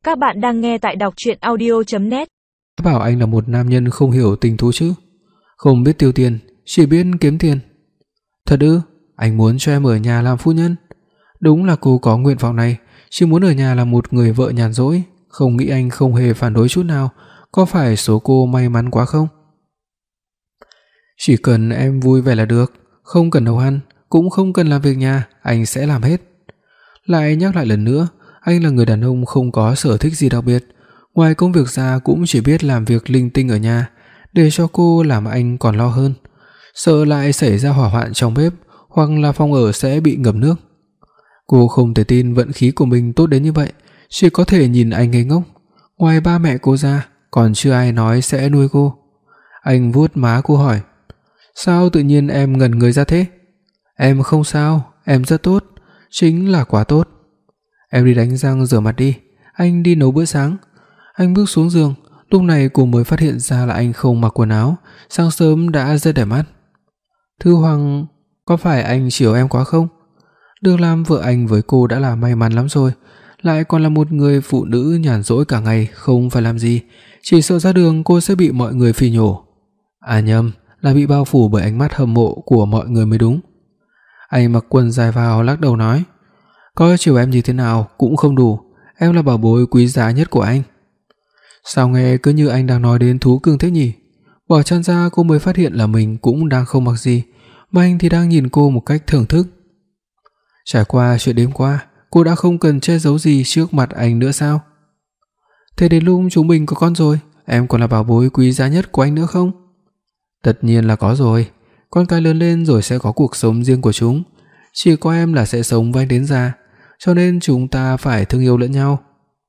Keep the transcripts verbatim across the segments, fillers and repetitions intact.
Các bạn đang nghe tại đọc truyện audio chấm net. Bảo anh là một nam nhân không hiểu tình thú chứ, không biết tiêu tiền, chỉ biết kiếm tiền. Thật ư? Anh muốn cho em ở nhà làm phu nhân. Đúng là cô có nguyện vọng này, chỉ muốn ở nhà làm một người vợ nhàn rỗi, không nghĩ anh không hề phản đối chút nào. Có phải số cô may mắn quá không? Chỉ cần em vui vẻ là được, không cần nấu ăn, cũng không cần làm việc nhà, anh sẽ làm hết. Lại nhắc lại lần nữa, anh là người đàn ông không có sở thích gì đặc biệt, ngoài công việc ra cũng chỉ biết làm việc linh tinh ở nhà, để cho cô làm anh còn lo hơn, sợ lại xảy ra hỏa hoạn trong bếp hoặc là phòng ở sẽ bị ngập nước. Cô không thể tin vận khí của mình tốt đến như vậy, chỉ có thể nhìn anh ngây ngốc. Ngoài ba mẹ cô ra, còn chưa ai nói sẽ nuôi cô. Anh vuốt má cô hỏi: "Sao tự nhiên em ngẩn người ra thế?" "Em không sao, em rất tốt, chính là quá tốt." "Em đi đánh răng rửa mặt đi, anh đi nấu bữa sáng." Anh bước xuống giường, lúc này cô mới phát hiện ra là anh không mặc quần áo, sáng sớm đã rất đẹp mắt. "Thư Hoàng, có phải anh chiều em quá không? Được làm vợ anh với cô đã là may mắn lắm rồi, lại còn là một người phụ nữ nhàn rỗi cả ngày không phải làm gì, chỉ sợ ra đường cô sẽ bị mọi người phỉ nhổ. À nhầm, là bị bao phủ bởi ánh mắt hâm mộ của mọi người mới đúng." Anh mặc quần dài vào lắc đầu nói: "Có chiều em như thế nào cũng không đủ, em là bảo bối quý giá nhất của anh." Sao nghe cứ như anh đang nói đến thú cưng thế nhỉ? Bỏ chăn ra cô mới phát hiện là mình cũng đang không mặc gì, mà anh thì đang nhìn cô một cách thưởng thức. Trải qua chuyện đêm qua, cô đã không cần che giấu gì trước mặt anh nữa sao? "Thế đến lúc chúng mình có con rồi, em còn là bảo bối quý giá nhất của anh nữa không?" "Tất nhiên là có rồi, con cái lớn lên rồi sẽ có cuộc sống riêng của chúng, chỉ có em là sẽ sống với anh đến già, cho nên chúng ta phải thương yêu lẫn nhau."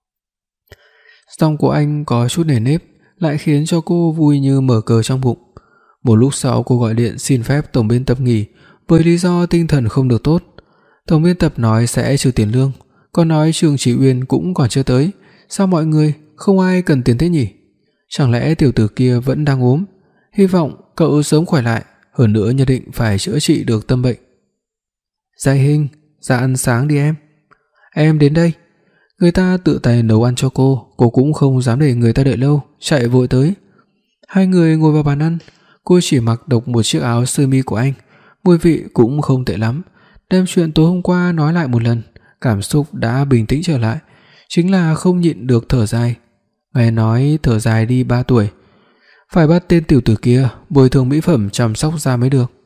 Giọng của anh có chút nề nếp, lại khiến cho cô vui như mở cờ trong bụng. Một lúc sau cô gọi điện xin phép tổng biên tập nghỉ với lý do tinh thần không được tốt. Tổng biên tập nói sẽ trừ tiền lương, còn nói Trường Chỉ Uyên cũng còn chưa tới, sao mọi người không ai cần tiền thế nhỉ? Chẳng lẽ tiểu tử kia vẫn đang ốm? Hy vọng cậu sớm khỏe lại, hơn nữa nhất định phải chữa trị được tâm bệnh. "Giai Hinh, ra ăn sáng đi em." "Em đến đây." Người ta tự tay nấu ăn cho cô, cô cũng không dám để người ta đợi lâu, chạy vội tới. Hai người ngồi vào bàn ăn, cô chỉ mặc độc một chiếc áo sơ mi của anh, mùi vị cũng không tệ lắm. Đem chuyện tối hôm qua nói lại một lần, cảm xúc đã bình tĩnh trở lại, chính là không nhịn được thở dài. Nghe nói thở dài đi ba tuổi, phải bắt tên tiểu tử kia bồi thường mỹ phẩm chăm sóc da mới được.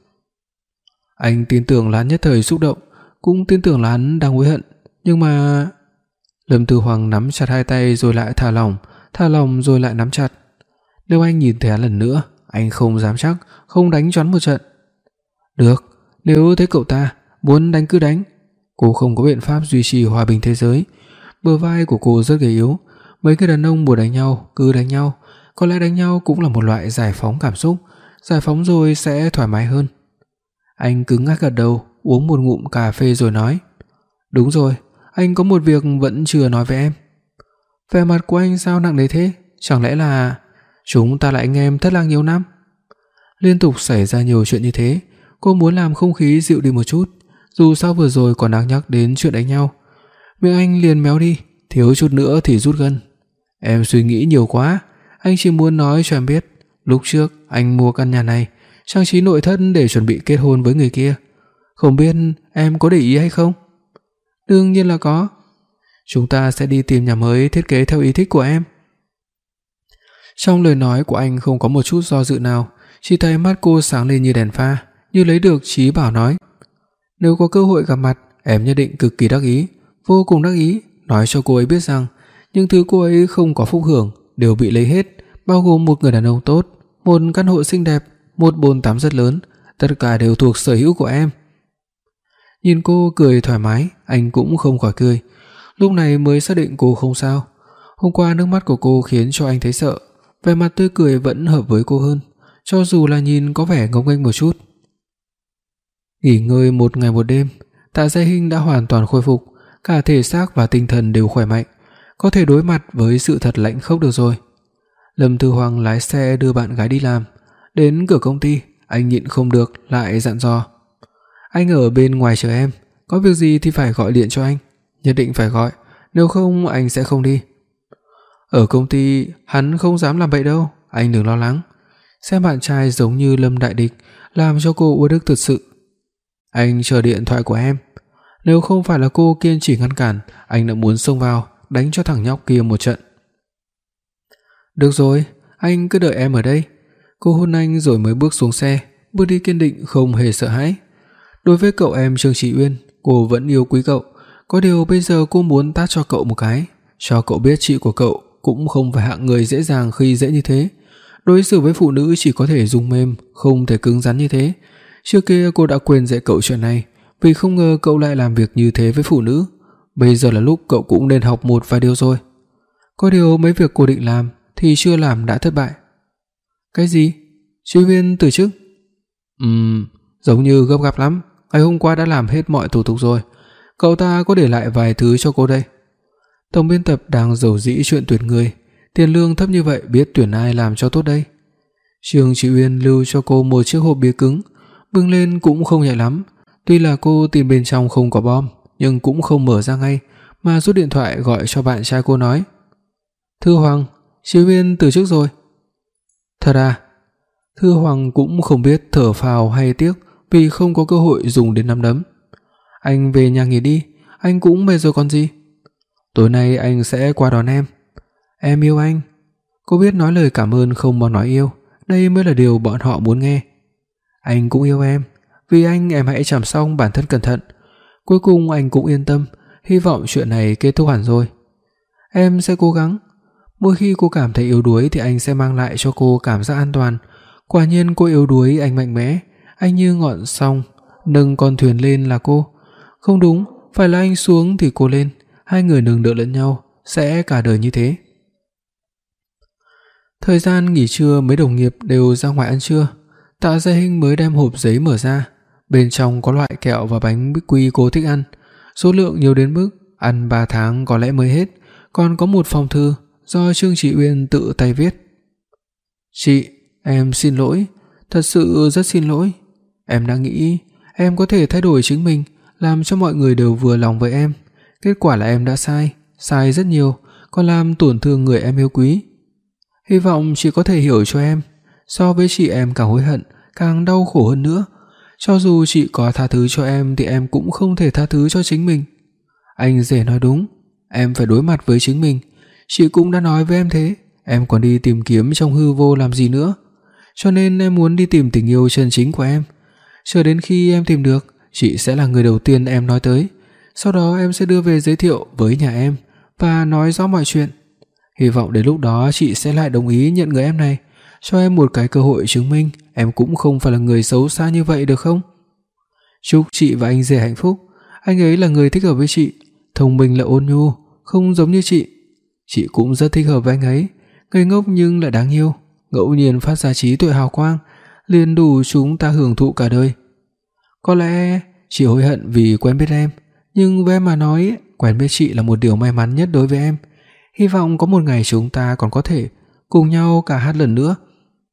Anh tin tưởng là hắn nhất thời xúc động, cũng tin tưởng là hắn đang hối hận, nhưng mà... Lâm Thư Hoàng nắm chặt hai tay rồi lại thả lỏng, thả lỏng rồi lại nắm chặt. Nếu anh nhìn thấy hắn lần nữa, anh không dám chắc không đánh choán một trận. "Được, nếu thấy cậu ta muốn đánh cứ đánh." Cô không có biện pháp duy trì hòa bình thế giới. Bờ vai của cô rất gầy yếu, mấy người đàn ông muốn đánh nhau cứ đánh nhau, có lẽ đánh nhau cũng là một loại giải phóng cảm xúc, giải phóng rồi sẽ thoải mái hơn. Anh cứng ngắc gật đầu, uống một ngụm cà phê rồi nói: "Đúng rồi, anh có một việc vẫn chưa nói với em." Vẻ mặt của anh sao nặng nề thế? Chẳng lẽ là chúng ta là anh em thất lạc nhiều năm? Liên tục xảy ra nhiều chuyện như thế, cô muốn làm không khí dịu đi một chút, dù sao vừa rồi còn đang nhắc đến chuyện đánh nhau. Miệng anh liền méo đi, thiếu chút nữa thì rút gân. "Em suy nghĩ nhiều quá, anh chỉ muốn nói cho em biết, lúc trước anh mua căn nhà này, trang trí nội thất để chuẩn bị kết hôn với người kia. Không biết em có để ý hay không?" "Đương nhiên là có. Chúng ta sẽ đi tìm nhà mới thiết kế theo ý thích của em." Trong lời nói của anh không có một chút do dự nào, chỉ thấy mắt cô sáng lên như đèn pha, như lấy được trí bảo nói: "Nếu có cơ hội gặp mặt, em nhất định cực kỳ đắc ý, vô cùng đắc ý, nói cho cô ấy biết rằng những thứ cô ấy không có phúc hưởng đều bị lấy hết, bao gồm một người đàn ông tốt, một căn hộ xinh đẹp, một bồn tắm rất lớn, tất cả đều thuộc sở hữu của em." Nhìn cô cười thoải mái, anh cũng không khỏi cười. Lúc này mới xác định cô không sao. Hôm qua nước mắt của cô khiến cho anh thấy sợ, vẻ mặt tươi cười vẫn hợp với cô hơn, cho dù là nhìn có vẻ ngông nghênh một chút. Nghỉ ngơi một ngày một đêm, Tạ Giai Hinh đã hoàn toàn khôi phục, cả thể xác và tinh thần đều khỏe mạnh, có thể đối mặt với sự thật lạnh khốc được rồi. Lâm Thư Hoàng lái xe đưa bạn gái đi làm, đến cửa công ty, anh nhịn không được lại dặn dò: "Anh ở bên ngoài chờ em, có việc gì thì phải gọi điện cho anh, nhất định phải gọi, nếu không anh sẽ không đi." Ở công ty hắn không dám làm vậy đâu, anh đừng lo lắng. Xem bạn trai giống như Lâm đại địch, làm cho cô uất ức thật sự. Anh chờ điện thoại của em. Nếu không phải là cô kiên trì ngăn cản, anh đã muốn xông vào đánh cho thằng nhóc kia một trận. Được rồi, anh cứ đợi em ở đây. Cô hôn anh rồi mới bước xuống xe, bước đi kiên định không hề sợ hãi. Đối với cậu em Trương Chỉ Uyên, cô vẫn yêu quý cậu, có điều bây giờ cô muốn tát cho cậu một cái, cho cậu biết chị của cậu cũng không phải hạng người dễ dàng khi dễ như thế. Đối xử với phụ nữ chỉ có thể dùng mềm, không thể cứng rắn như thế. Trước kia cô đã quên dạy cậu chuyện này, vì không ngờ cậu lại làm việc như thế với phụ nữ. Bây giờ là lúc cậu cũng nên học một vài điều rồi. Có điều mấy việc cô định làm thì chưa làm đã thất bại. Cái gì? Chị Uyên từ chức? Ừm, giống như gấp gáp lắm. Ngày hôm qua đã làm hết mọi thủ tục rồi. Cậu ta có để lại vài thứ cho cô đây. Tổng biên tập đang rầu rĩ chuyện tuyển người, tiền lương thấp như vậy biết tuyển ai làm cho tốt đây. Trương Chỉ Uyên lưu cho cô một chiếc hộp bìa cứng, bưng lên cũng không nhẹ lắm. Tuy là cô tìm bên trong không có bom, nhưng cũng không mở ra ngay, mà rút điện thoại gọi cho bạn trai cô nói: "Thư Hoàng, Chỉ Uyên từ chức rồi." Thật à? Thư Hoàng cũng không biết thở phào hay tiếc vì không có cơ hội dùng đến nắm đấm. Anh về nhà nghỉ đi, anh cũng mệt rồi còn gì. Tối nay anh sẽ qua đón em. Em yêu anh. Cô biết nói lời cảm ơn không bằng nói yêu, đây mới là điều bọn họ muốn nghe. Anh cũng yêu em, vì anh em hãy chăm sóc bản thân cẩn thận. Cuối cùng anh cũng yên tâm, hy vọng chuyện này kết thúc hẳn rồi. Em sẽ cố gắng. Mỗi khi cô cảm thấy yếu đuối thì anh sẽ mang lại cho cô cảm giác an toàn. Quả nhiên cô yếu đuối, anh mạnh mẽ. Anh như ngọn sóng, nâng con thuyền lên là cô. Không đúng, phải là anh xuống thì cô lên. Hai người nâng đỡ lẫn nhau, sẽ cả đời như thế. Thời gian nghỉ trưa mấy đồng nghiệp đều ra ngoài ăn trưa. Tạ Gia Hinh mới đem hộp giấy mở ra, bên trong có loại kẹo và bánh bích quy cô thích ăn, số lượng nhiều đến mức ăn ba tháng có lẽ mới hết, còn có một phong thư do Trương Chỉ Uyên tự tay viết. "Chị, em xin lỗi, thật sự rất xin lỗi. Em đã nghĩ em có thể thay đổi chính mình, làm cho mọi người đều vừa lòng với em. Kết quả là em đã sai, sai rất nhiều, còn làm tổn thương người em yêu quý. Hy vọng chị có thể hiểu cho em. So với chị em càng hối hận, càng đau khổ hơn nữa. Cho dù chị có tha thứ cho em thì em cũng không thể tha thứ cho chính mình. Anh rể nói đúng, em phải đối mặt với chính mình. Chị cũng đã nói với em thế, em còn đi tìm kiếm trong hư vô làm gì nữa. Cho nên em muốn đi tìm tình yêu chân chính của em. Chờ đến khi em tìm được, chị sẽ là người đầu tiên em nói tới. Sau đó em sẽ đưa về giới thiệu với nhà em và nói rõ mọi chuyện. Hy vọng đến lúc đó chị sẽ lại đồng ý nhận người em này, cho em một cái cơ hội chứng minh em cũng không phải là người xấu xa như vậy được không? Chúc chị và anh rể hạnh phúc. Anh ấy là người thích hợp với chị, thông minh là ôn nhu, không giống như chị. Chị cũng rất thích hợp với anh ấy, ngây ngốc nhưng lại đáng yêu, ngẫu nhiên phát ra trí tuệ hào quang, liền đủ chúng ta hưởng thụ cả đời. Có lẽ chị hối hận vì quen biết em, nhưng với em mà nói, quen biết chị là một điều may mắn nhất đối với em. Hy vọng có một ngày chúng ta còn có thể cùng nhau cả hát lần nữa."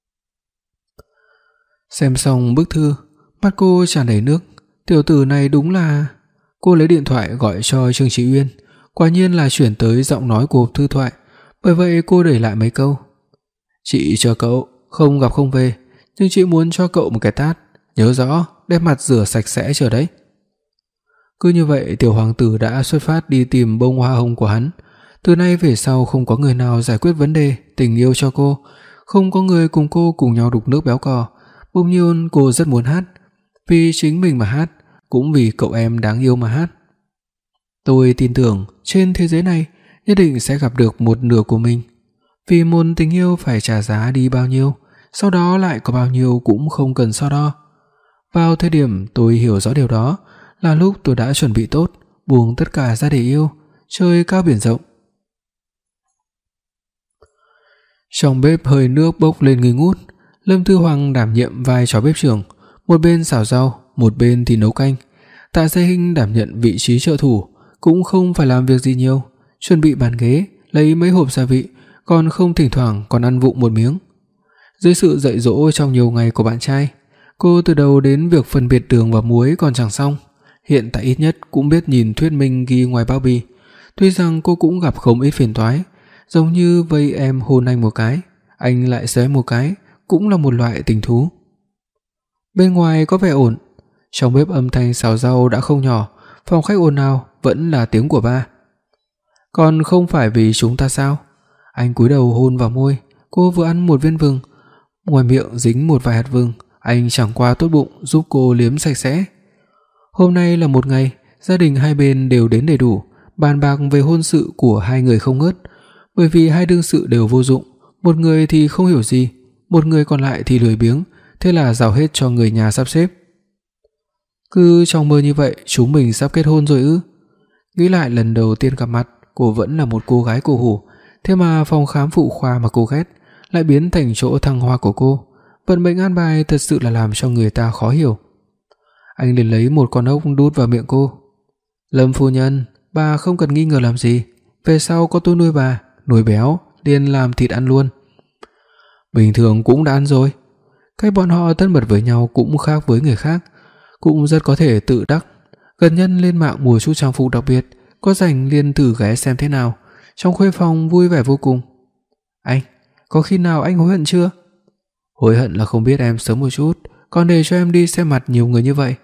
Xem xong bức thư, mắt cô tràn đầy nước. Tiểu tử này đúng là... Cô lấy điện thoại gọi cho Trương Chỉ Uyên, quả nhiên là chuyển tới giọng nói của hộp thư thoại. Bởi vậy cô để lại mấy câu: "Chị chờ cậu, không gặp không về, nhưng chị muốn cho cậu một cái tát, nhớ rõ đem mặt rửa sạch sẽ chờ đấy." Cứ như vậy tiểu hoàng tử đã xuất phát đi tìm bông hoa hồng của hắn. Từ nay về sau không có người nào giải quyết vấn đề tình yêu cho cô, không có người cùng cô cùng nhau đục nước béo cò. Bỗng nhiên cô rất muốn hát, vì chính mình mà hát, cũng vì cậu em đáng yêu mà hát. Tôi tin tưởng trên thế giới này nhất định sẽ gặp được một nửa của mình. Vì một tình yêu phải trả giá đi bao nhiêu, sau đó lại có bao nhiêu cũng không cần so đo. Vào thời điểm tôi hiểu rõ điều đó là lúc tôi đã chuẩn bị tốt, buông tất cả ra để yêu, trời cao biển rộng. Trong bếp hơi nước bốc lên nghi ngút. Lâm Thư Hoàng đảm nhiệm vai trò bếp trưởng, một bên xào rau, một bên thì nấu canh. Tạ Gia Hinh đảm nhận vị trí trợ thủ, cũng không phải làm việc gì nhiều, chuẩn bị bàn ghế, lấy mấy hộp gia vị, còn không thỉnh thoảng còn ăn vụng một miếng. Dưới sự dạy dỗ trong nhiều ngày của bạn trai, cô từ đầu đến việc phân biệt đường và muối còn chẳng xong, hiện tại ít nhất cũng biết nhìn thuyết minh ghi ngoài bao bì. Tuy rằng cô cũng gặp không ít phiền toái, giống như vây em hôn anh một cái, anh lại xé một cái, cũng là một loại tình thú. Bên ngoài có vẻ ổn, trong bếp âm thanh xào rau đã không nhỏ, phòng khách ồn ào vẫn là tiếng của ba. Còn không phải vì chúng ta sao? Anh cúi đầu hôn vào môi, cô vừa ăn một viên vừng, ngoài miệng dính một vài hạt vừng, anh chẳng qua tốt bụng giúp cô liếm sạch sẽ. Hôm nay là một ngày gia đình hai bên đều đến đầy đủ, bàn bạc về hôn sự của hai người không ngớt, bởi vì hai đương sự đều vô dụng, một người thì không hiểu gì, một người còn lại thì lười biếng, thế là giao hết cho người nhà sắp xếp. Cứ trong mơ như vậy chúng mình sắp kết hôn rồi ư? Nghĩ lại lần đầu tiên gặp mặt, cô vẫn là một cô gái cổ hủ, thế mà phòng khám phụ khoa mà cô ghét lại biến thành chỗ thăng hoa của cô. Vận mệnh an bài thật sự là làm cho người ta khó hiểu. Anh liền lấy một con ốc đút vào miệng cô. Lâm phu nhân, bà không cần nghi ngờ làm gì, về sau có tôi nuôi bà, nuôi béo, liền làm thịt ăn luôn. Bình thường cũng đã ăn rồi. Cách bọn họ thân mật với nhau cũng khác với người khác, cũng rất có thể tự đắc. Gần nhân lên mạng mua chút trang phục đặc biệt, có rảnh liền thử ghé xem thế nào. Trong khuê phòng vui vẻ vô cùng. Anh, có khi nào anh hối hận chưa? Hối hận là không biết em sớm một chút, còn để cho em đi xem mặt nhiều người như vậy.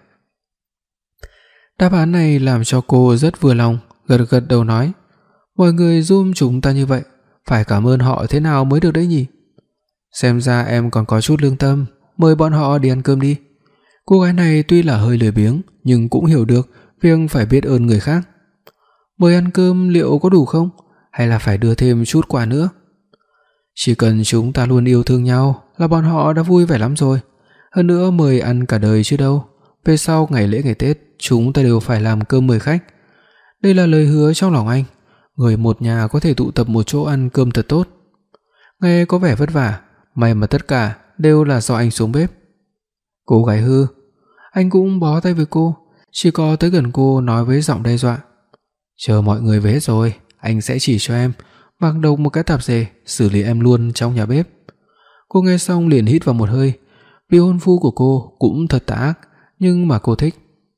Đáp án này làm cho cô rất vừa lòng, gật gật đầu nói, mọi người giúp chúng ta như vậy, phải cảm ơn họ thế nào mới được đấy nhỉ? Xem ra em còn có chút lương tâm, mời bọn họ đi ăn cơm đi. Cô gái này tuy là hơi lười biếng, nhưng cũng hiểu được việc phải biết ơn người khác. Mời ăn cơm liệu có đủ không? Hay là phải đưa thêm chút quà nữa? Chỉ cần chúng ta luôn yêu thương nhau là bọn họ đã vui vẻ lắm rồi. Hơn nữa mời ăn cả đời chứ đâu. Về sau ngày lễ ngày Tết chúng ta đều phải làm cơm mời khách. Đây là lời hứa trong lòng anh. Người một nhà có thể tụ tập một chỗ ăn cơm thật tốt. Nghe có vẻ vất vả, may mà tất cả đều là do anh xuống bếp. Cô gái hư. Anh cũng bó tay với cô, chỉ có tới gần cô nói với giọng đe dọa. Chờ mọi người về hết rồi, anh sẽ chỉ cho em mặc đồng một cái tạp dề xử lý em luôn trong nhà bếp. Cô nghe xong liền hít vào một hơi. Vị hôn phu của cô cũng thật tà ác, nhưng mà cô thích.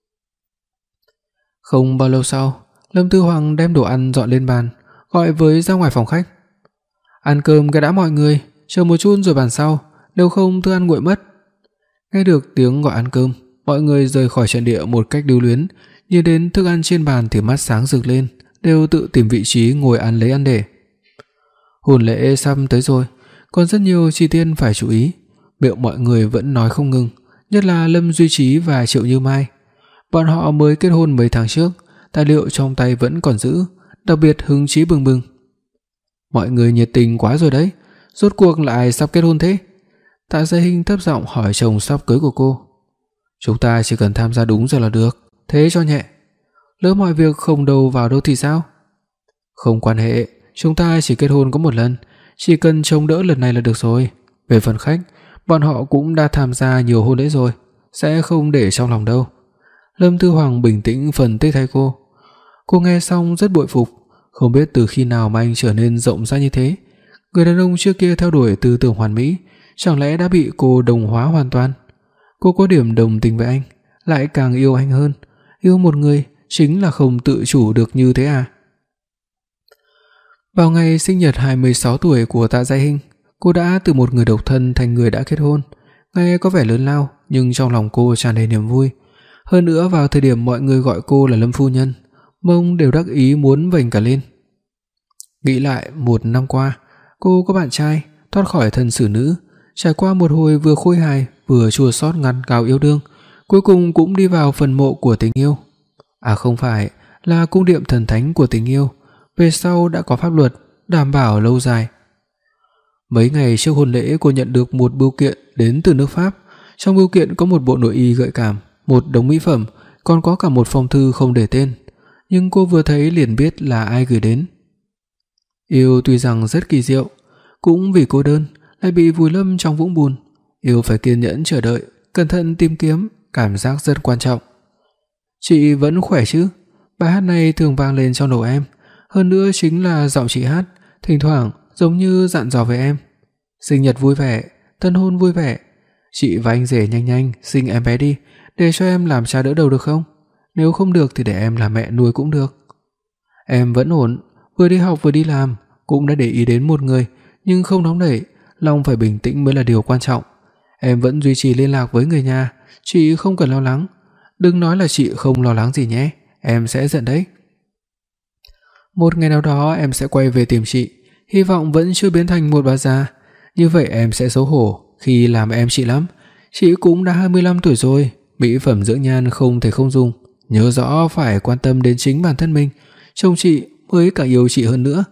Không bao lâu sau, Lâm Tư Hoàng đem đồ ăn dọn lên bàn, gọi với ra ngoài phòng khách. Ăn cơm cái đã mọi người, chờ một chút rồi bàn sau, nếu không thức ăn nguội mất. Nghe được tiếng gọi ăn cơm, mọi người rời khỏi trận địa một cách lưu luyến, nhìn đến thức ăn trên bàn thì mắt sáng rực lên, đều tự tìm vị trí ngồi ăn lấy ăn để. Hôn lễ sắp tới rồi, còn rất nhiều chi tiết phải chú ý, miệng mọi người vẫn nói không ngừng, nhất là Lâm Duy Trí và Triệu Như Mai. Bọn họ mới kết hôn mấy tháng trước, tài liệu trong tay vẫn còn giữ, đặc biệt hứng chí bừng bừng. Mọi người nhiệt tình quá rồi đấy, rốt cuộc là ai sắp kết hôn thế? Tạ Gia Hinh thấp giọng hỏi chồng sắp cưới của cô. Chúng ta chỉ cần tham gia đúng giờ là được, thế cho nhẹ. Lỡ mọi việc không đâu vào đâu thì sao? Không quan hệ, chúng ta chỉ kết hôn có một lần, chỉ cần chống đỡ lần này là được rồi. Về phần khách, bọn họ cũng đã tham gia nhiều hôn lễ rồi, sẽ không để trong lòng đâu. Lâm Tư Hoàng bình tĩnh phân tích thay cô. Cô nghe xong rất bội phục, không biết từ khi nào mà anh trở nên rộng rãi như thế. Người đàn ông trước kia theo đuổi tư tưởng hoàn mỹ, chẳng lẽ đã bị cô đồng hóa hoàn toàn? Cô có điểm đồng tình với anh, lại càng yêu anh hơn. Yêu một người chính là không tự chủ được như thế à? Vào ngày sinh nhật hai mươi sáu tuổi của Tạ Gia Hinh, cô đã từ một người độc thân thành người đã kết hôn. Nghe có vẻ lớn lao, nhưng trong lòng cô tràn đầy niềm vui. Hơn nữa vào thời điểm mọi người gọi cô là Lâm phu nhân, mông đều đắc ý muốn vểnh cả lên. Nghĩ lại một năm qua, cô có bạn trai, thoát khỏi thân xử nữ, trải qua một hồi vừa khôi hài vừa chua xót ngăn cào yêu đương, cuối cùng cũng đi vào phần mộ của tình yêu. À không phải, là cung điện thần thánh của tình yêu, về sau đã có pháp luật đảm bảo lâu dài. Mấy ngày trước hôn lễ, cô nhận được một bưu kiện đến từ nước Pháp. Trong bưu kiện có một bộ nội y gợi cảm, một đống mỹ phẩm, còn có cả một phong thư không để tên, nhưng cô vừa thấy liền biết là ai gửi đến. Yêu tuy rằng rất kỳ diệu, cũng vì cô đơn lại bị vùi lâm trong vũng bùn. Yêu phải kiên nhẫn chờ đợi, cẩn thận tìm kiếm, cảm giác rất quan trọng. Chị vẫn khỏe chứ? Bài hát này thường vang lên trong đầu em, hơn nữa chính là giọng chị hát, thỉnh thoảng giống như dặn dò với em. Sinh nhật vui vẻ, tân hôn vui vẻ. Chị và anh rể nhanh nhanh sinh em bé đi, để cho em làm cha đỡ đầu được không? Nếu không được thì để em làm mẹ nuôi cũng được. Em vẫn ổn, vừa đi học vừa đi làm, cũng đã để ý đến một người, nhưng không nóng nảy, lòng phải bình tĩnh mới là điều quan trọng. Em vẫn duy trì liên lạc với người nhà, chị không cần lo lắng. Đừng nói là chị không lo lắng gì nhé, em sẽ giận đấy. Một ngày nào đó em sẽ quay về tìm chị, hy vọng vẫn chưa biến thành một bà già. Như vậy em sẽ xấu hổ khi làm em chị lắm. Chị cũng đã hai mươi lăm tuổi rồi, mỹ phẩm dưỡng nhan không thể không dùng. Nhớ rõ phải quan tâm đến chính bản thân mình, chồng chị mới càng yêu chị hơn nữa.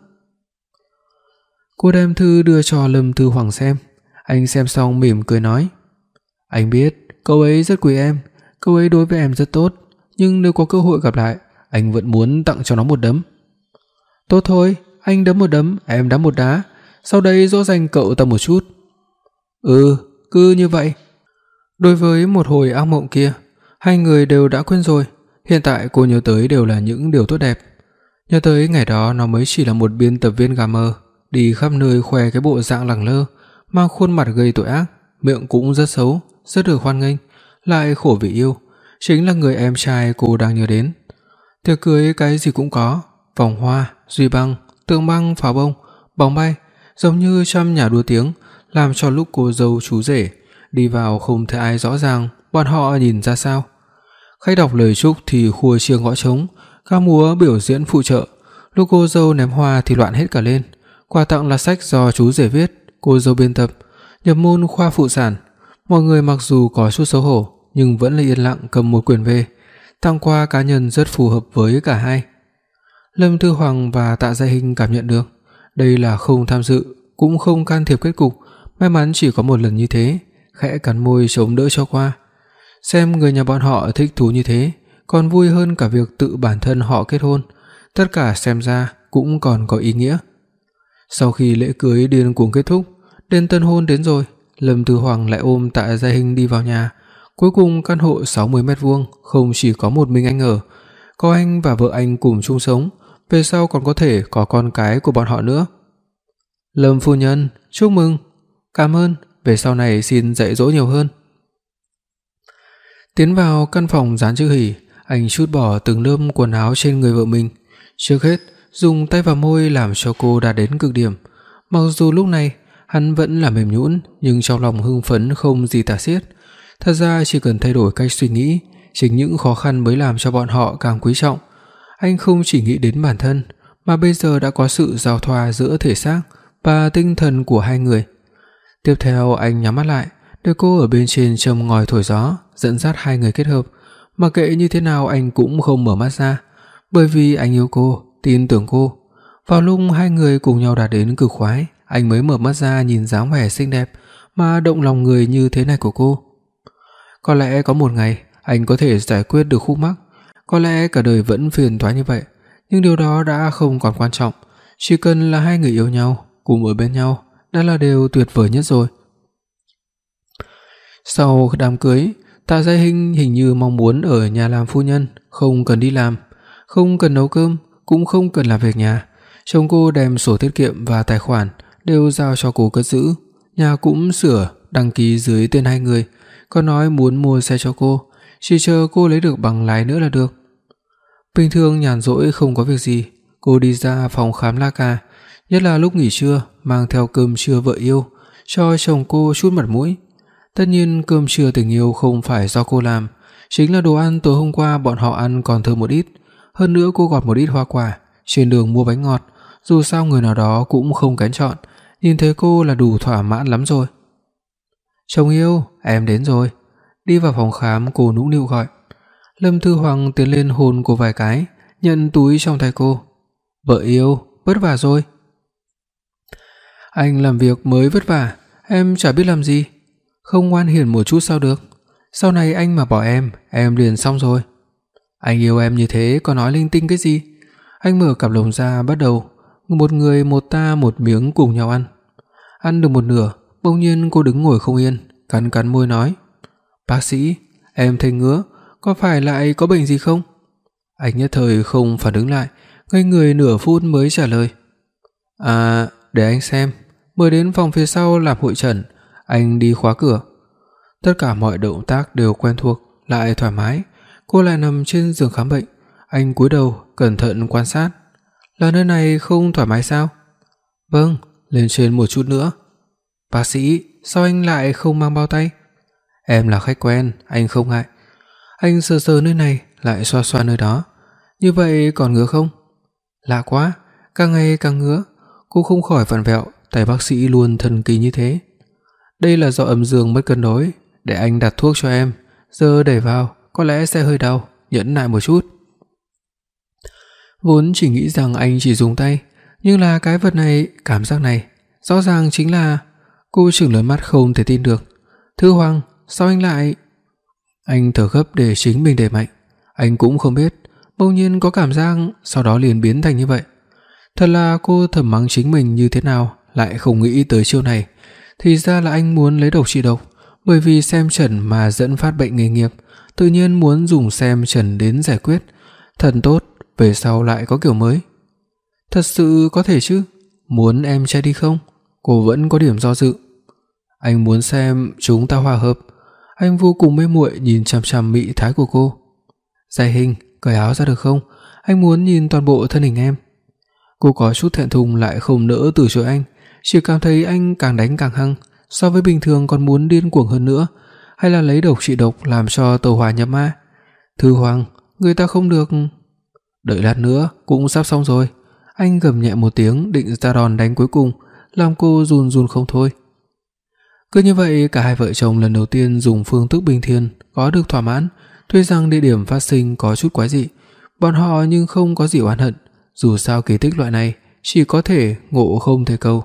Cô đem thư đưa cho Lâm Thư Hoàng xem. Anh xem xong mỉm cười nói: Anh biết cậu ấy rất quý em, cậu ấy đối với em rất tốt, nhưng nếu có cơ hội gặp lại, anh vẫn muốn tặng cho nó một đấm. Tốt thôi, anh đấm một đấm, em đá một đá, sau đây dỗ dành cậu ta một chút. Ừ, cứ như vậy. Đối với một hồi ác mộng kia, hai người đều đã quên rồi. Hiện tại cô nhớ tới đều là những điều tốt đẹp. Nhớ tới ngày đó nó mới chỉ là một biên tập viên gà mờ, đi khắp nơi khoe cái bộ dạng lẳng lơ, mang khuôn mặt gây tội ác, miệng cũng rất xấu, rất được hoan nghênh, lại khổ vì yêu, chính là người em trai cô đang nhớ đến. Tiệc cưới cái gì cũng có, vòng hoa, duy băng, tượng băng, pháo bông, bóng bay, giống như trăm nhà đua tiếng, làm cho lúc cô dâu chú rể đi vào không thể ai rõ ràng bọn họ nhìn ra sao. Khách đọc lời chúc thì khua chiêng gõ trống, ca múa biểu diễn phụ trợ, lúc cô dâu ném hoa thì loạn hết cả lên. Quà tặng là sách do chú rể viết, cô dâu biên tập, nhập môn khoa phụ sản. Mọi người mặc dù có chút xấu hổ nhưng vẫn là yên lặng cầm một quyển về. Tặng quà cá nhân rất phù hợp với cả hai. Lâm Thư Hoàng và Tạ Gia Hinh cảm nhận được đây là không tham dự cũng không can thiệp kết cục, may mắn chỉ có một lần như thế, khẽ cắn môi chống đỡ cho qua. Xem người nhà bọn họ thích thú như thế, còn vui hơn cả việc tự bản thân họ kết hôn, tất cả xem ra cũng còn có ý nghĩa. Sau khi lễ cưới điên cuồng kết thúc, đêm tân hôn đến rồi, Lâm Thư Hoàng lại ôm Tạ Gia Hinh đi vào nhà. Cuối cùng căn hộ sáu mươi mét vuông không chỉ có một mình anh ở, có anh và vợ anh cùng chung sống, về sau còn có thể có con cái của bọn họ nữa. Lâm phu nhân, chúc mừng. Cảm ơn, về sau này xin dạy dỗ nhiều hơn. Tiến vào căn phòng dán chữ hỉ, anh trút bỏ từng lớp quần áo trên người vợ mình. Trước hết, dùng tay vào môi làm cho cô đạt đến cực điểm. Mặc dù lúc này hắn vẫn là mềm nhũn, nhưng trong lòng hưng phấn không gì tả xiết. Thật ra chỉ cần thay đổi cách suy nghĩ, chính những khó khăn mới làm cho bọn họ càng quý trọng. Anh không chỉ nghĩ đến bản thân, mà bây giờ đã có sự giao thoa giữa thể xác và tinh thần của hai người. Tiếp theo anh nhắm mắt lại, để cô ở bên trên châm ngòi thổi gió, dẫn dắt hai người kết hợp. Mặc kệ như thế nào anh cũng không mở mắt ra, bởi vì anh yêu cô, tin tưởng cô. Vào lúc hai người cùng nhau đạt đến cực khoái, anh mới mở mắt ra nhìn dáng vẻ xinh đẹp mà động lòng người như thế này của cô. Có lẽ có một ngày anh có thể giải quyết được khúc mắc, có lẽ cả đời vẫn phiền toái như vậy, nhưng điều đó đã không còn quan trọng. Chỉ cần là hai người yêu nhau, cùng ở bên nhau đã là điều tuyệt vời nhất rồi. Sau đám cưới, Tạ Gia Hinh hình như mong muốn ở nhà làm phu nhân, không cần đi làm, không cần nấu cơm, cũng không cần làm việc nhà. Chồng cô đem sổ tiết kiệm và tài khoản đều giao cho cô cất giữ, nhà cũng sửa, đăng ký dưới tên hai người, còn nói muốn mua xe cho cô, chỉ chờ cô lấy được bằng lái nữa là được. Bình thường nhàn rỗi không có việc gì, cô đi ra phòng khám La Ca, nhất là lúc nghỉ trưa mang theo cơm trưa vợ yêu, cho chồng cô chút mặt mũi. Tất nhiên cơm trưa tình yêu không phải do cô làm, chính là đồ ăn tối hôm qua bọn họ ăn còn thơm một ít, hơn nữa cô gọt một ít hoa quả, trên đường mua bánh ngọt, dù sao người nào đó cũng không kén chọn, nhìn thấy cô là đủ thỏa mãn lắm rồi. Chồng yêu, em đến rồi. Đi vào phòng khám cô nũng nịu gọi. Lâm Thư Hoàng tiến lên hôn cô vài cái, nhận túi trong tay cô. Vợ yêu, vất vả rồi. Anh làm việc mới vất vả, em chả biết làm gì. Không ngoan hiền một chút sao được. Sau này anh mà bỏ em, em liền xong rồi. Anh yêu em như thế còn nói linh tinh cái gì. Anh mở cặp lồng ra bắt đầu, một người một ta một miếng cùng nhau ăn. Ăn được một nửa, bỗng nhiên cô đứng ngồi không yên, cắn cắn môi nói: Bác sĩ, em thấy ngứa, có phải lại có bệnh gì không? Anh nhất thời không phản ứng lại, ngây người nửa phút mới trả lời: À, để anh xem. Mời đến phòng phía sau làm hội chẩn, anh đi khóa cửa. Tất cả mọi động tác đều quen thuộc, lại thoải mái. Cô lại nằm trên giường khám bệnh, anh cúi đầu cẩn thận quan sát. Là nơi này không thoải mái sao? Vâng, lên trên một chút nữa. Bác sĩ, sao anh lại không mang bao tay? Em là khách quen, anh không ngại. Anh sờ sờ nơi này, lại xoa xoa nơi đó. Như vậy còn ngứa không? Lạ quá, càng ngày càng ngứa. Cô không khỏi vặn vẹo, tay bác sĩ luôn thần kỳ như thế. Đây là do âm dương mất cân đối, để anh đặt thuốc cho em, giờ đẩy vào, có lẽ sẽ hơi đau, nhẫn nại một chút. Vốn chỉ nghĩ rằng anh chỉ dùng tay, nhưng là cái vật này, cảm giác này, rõ ràng chính là... Cô trừng lớn mắt không thể tin được. Thư Hoàng, sao anh lại... Anh thở gấp để chính mình đẩy mạnh. Anh cũng không biết, bỗng nhiên có cảm giác, sau đó liền biến thành như vậy. Thật là cô thầm mắng chính mình như thế nào, lại không nghĩ tới chiêu này. Thì ra là anh muốn lấy độc trị độc, bởi vì xem trần mà dẫn phát bệnh nghề nghiệp, tự nhiên muốn dùng xem trần đến giải quyết. Thật tốt, về sau lại có kiểu mới. Thật sự có thể chứ? Muốn em che đi không? Cô vẫn có điểm do dự. Anh muốn xem chúng ta hòa hợp. Anh vô cùng mê muội nhìn chằm chằm mị thái của cô. Giai Hình, cởi áo ra được không? Anh muốn nhìn toàn bộ thân hình em. Cô có chút thẹn thùng lại không nỡ từ chối anh, chỉ cảm thấy anh càng đánh càng hăng, so với bình thường còn muốn điên cuồng hơn nữa, hay là lấy độc trị độc làm cho tẩu hỏa nhập ma. Thư Hoàng, người ta không được. Đợi lát nữa cũng sắp xong rồi. Anh gầm nhẹ một tiếng định ra đòn đánh cuối cùng, làm cô run run không thôi. Cứ như vậy cả hai vợ chồng lần đầu tiên dùng phương thức bình thiên có được thỏa mãn. Tuy rằng địa điểm phát sinh có chút quái dị, bọn họ nhưng không có gì oán hận, dù sao kỳ tích loại này chỉ có thể ngộ không thể cầu.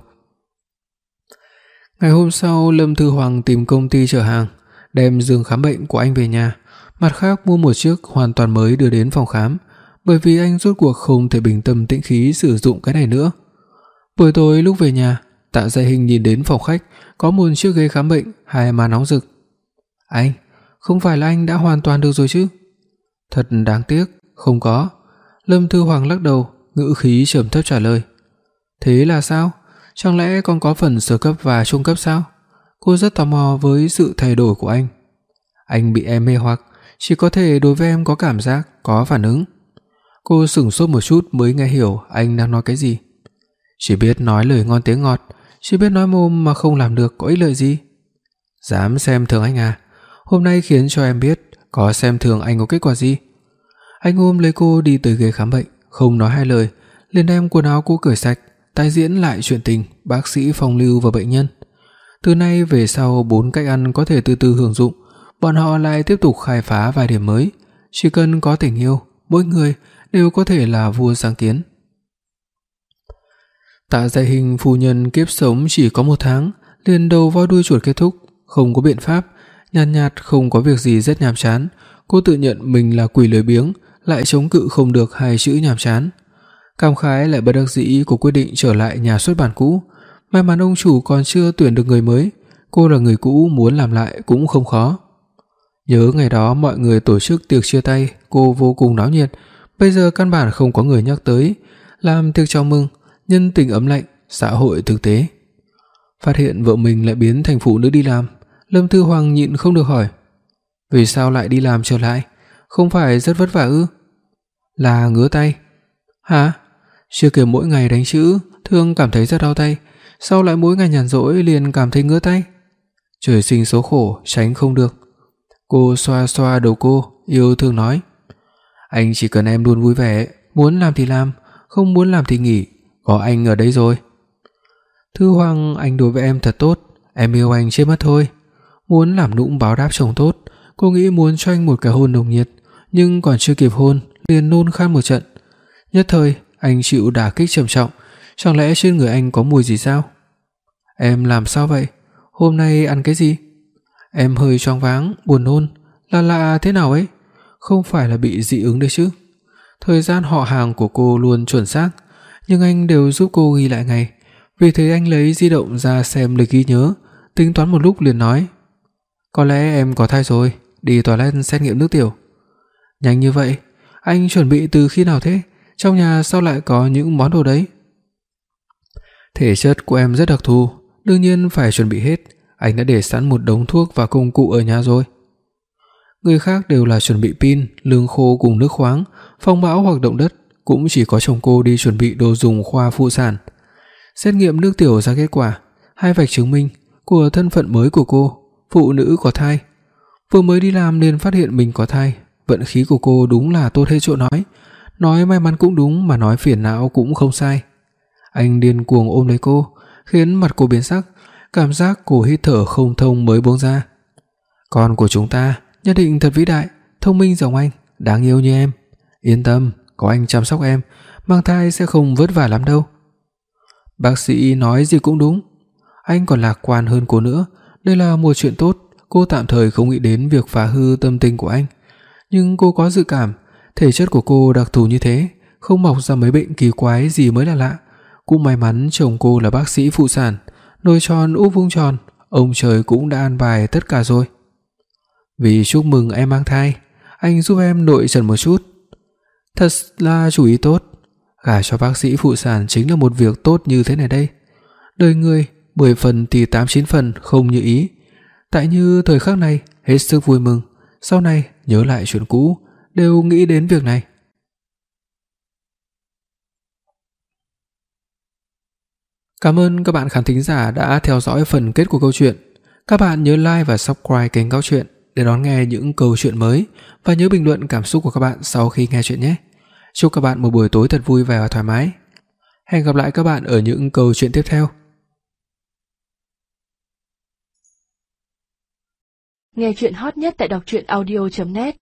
Ngày hôm sau, Lâm Thư Hoàng tìm công ty chở hàng, đem giường khám bệnh của anh về nhà, mặt khác mua một chiếc hoàn toàn mới đưa đến phòng khám, bởi vì anh rốt cuộc không thể bình tâm tĩnh khí sử dụng cái này nữa. Buổi tối lúc về nhà, Tạ Giai Hình nhìn đến phòng khách có một chiếc ghế khám bệnh, hai má nóng rực. Anh, không phải là anh đã hoàn toàn được rồi chứ? Thật đáng tiếc, không có. Lâm Thư Hoàng lắc đầu, ngữ khí trầm thấp trả lời. Thế là sao? Chẳng lẽ còn có phần sơ cấp và trung cấp sao? Cô rất tò mò với sự thay đổi của anh. Anh bị em mê hoặc, chỉ có thể đối với em có cảm giác, có phản ứng. Cô sửng sốt một chút mới nghe hiểu anh đang nói cái gì. Chỉ biết nói lời ngon tiếng ngọt, chỉ biết nói mồm mà không làm được có ích lợi gì. Dám xem thường anh à? Hôm nay khiến cho em biết có xem thường anh có kết quả gì. Anh ôm lấy cô đi tới ghế khám bệnh, không nói hai lời, liền đem quần áo cô cởi sạch, tái diễn lại chuyện tình bác sĩ phong lưu và bệnh nhân. Từ nay về sau bốn cách ăn có thể từ từ hưởng dụng, bọn họ lại tiếp tục khai phá vài điểm mới. Chỉ cần có tình yêu, mỗi người đều có thể là vua sáng kiến. Tạ Giai Hình phu nhân kiếp sống chỉ có một tháng, liền đầu voi đuôi chuột kết thúc, không có biện pháp, nhàn nhạt, nhạt không có việc gì rất nhàm chán. Cô tự nhận mình là quỷ lười biếng, lại chống cự không được hai chữ nhàm chán. Cảm khái lại bất đắc dĩ, cô quyết định trở lại nhà xuất bản cũ. May mắn ông chủ còn chưa tuyển được người mới, cô là người cũ muốn làm lại cũng không khó. Nhớ ngày đó mọi người tổ chức tiệc chia tay, cô vô cùng náo nhiệt, bây giờ căn bản không có người nhắc tới, làm tiệc chào mừng, nhân tình ấm lạnh, xã hội thực tế. Phát hiện vợ mình lại biến thành phụ nữ đi làm, Lâm Thư Hoàng nhịn không được hỏi: "Vì sao lại đi làm trở lại? Không phải rất vất vả ư?" "Là ngứa tay." "Hả? Chưa kể mỗi ngày đánh chữ, thường cảm thấy rất đau tay, sao lại mỗi ngày nhàn rỗi liền cảm thấy ngứa tay?" Trời sinh số khổ, tránh không được. Cô xoa xoa đầu cô, yêu thương nói: "Anh chỉ cần em luôn vui vẻ, muốn làm thì làm, không muốn làm thì nghỉ, có anh ở đây rồi." "Thư Hoàng, anh đối với em thật tốt, em yêu anh chết mất thôi." Muốn làm nũng báo đáp chồng tốt, cô nghĩ muốn cho anh một cái hôn nồng nhiệt, nhưng còn chưa kịp hôn liền nôn khan một trận. Nhất thời anh chịu đả kích trầm trọng, chẳng lẽ trên người anh có mùi gì sao? "Em làm sao vậy? Hôm nay ăn cái gì?" "Em hơi choáng váng, buồn nôn." "Là lạ thế nào ấy? Không phải là bị dị ứng đấy chứ?" Thời gian họ hàng của cô luôn chuẩn xác, nhưng anh đều giúp cô ghi lại ngày. Vì thế anh lấy di động ra xem lịch ghi nhớ, tính toán một lúc liền nói: "Có lẽ em có thai rồi, đi toilet xét nghiệm nước tiểu." "Nhanh như vậy? Anh chuẩn bị từ khi nào thế? Trong nhà sao lại có những món đồ đấy?" "Thể chất của em rất đặc thù, đương nhiên phải chuẩn bị hết, anh đã để sẵn một đống thuốc và công cụ ở nhà rồi." Người khác đều là chuẩn bị pin, lương khô cùng nước khoáng, phong bão hoặc động đất, cũng chỉ có chồng cô đi chuẩn bị đồ dùng khoa phụ sản. Xét nghiệm nước tiểu ra kết quả, hai vạch chứng minh của thân phận mới của cô, phụ nữ có thai. Vừa mới đi làm nên phát hiện mình có thai, vận khí của cô đúng là tốt hết chỗ nói. Nói may mắn cũng đúng mà nói phiền não cũng không sai. Anh điên cuồng ôm lấy cô, khiến mặt cô biến sắc, cảm giác cô hít thở không thông mới buông ra. Con của chúng ta nhất định thật vĩ đại, thông minh giống anh, đáng yêu như em. Yên tâm, có anh chăm sóc em, mang thai sẽ không vất vả lắm đâu. Bác sĩ nói gì cũng đúng. Anh còn lạc quan hơn cô nữa, đây là một chuyện tốt, cô tạm thời không nghĩ đến việc phá hư tâm tình của anh. Nhưng cô có dự cảm, thể chất của cô đặc thù như thế, không mọc ra mấy bệnh kỳ quái gì mới là lạ. Cũng may mắn chồng cô là bác sĩ phụ sản, nồi tròn úp vuông tròn, ông trời cũng đã an bài tất cả rồi. Vì chúc mừng em mang thai, anh giúp em nội trần một chút. Thật là chủ ý tốt, gả cho bác sĩ phụ sản chính là một việc tốt như thế này đây. Đời người mười phần thì tám chín phần không như ý. Tại như thời khắc này hết sức vui mừng, sau này nhớ lại chuyện cũ đều nghĩ đến việc này. Cảm ơn các bạn khán thính giả đã theo dõi phần kết của câu chuyện. Các bạn nhớ like và subscribe kênh Góc Truyện để đón nghe những câu chuyện mới và nhớ bình luận cảm xúc của các bạn sau khi nghe chuyện nhé. Chúc các bạn một buổi tối thật vui vẻ và thoải mái. Hẹn gặp lại các bạn ở những câu chuyện tiếp theo. Nghe chuyện hot nhất tại đọc truyện audio chấm net.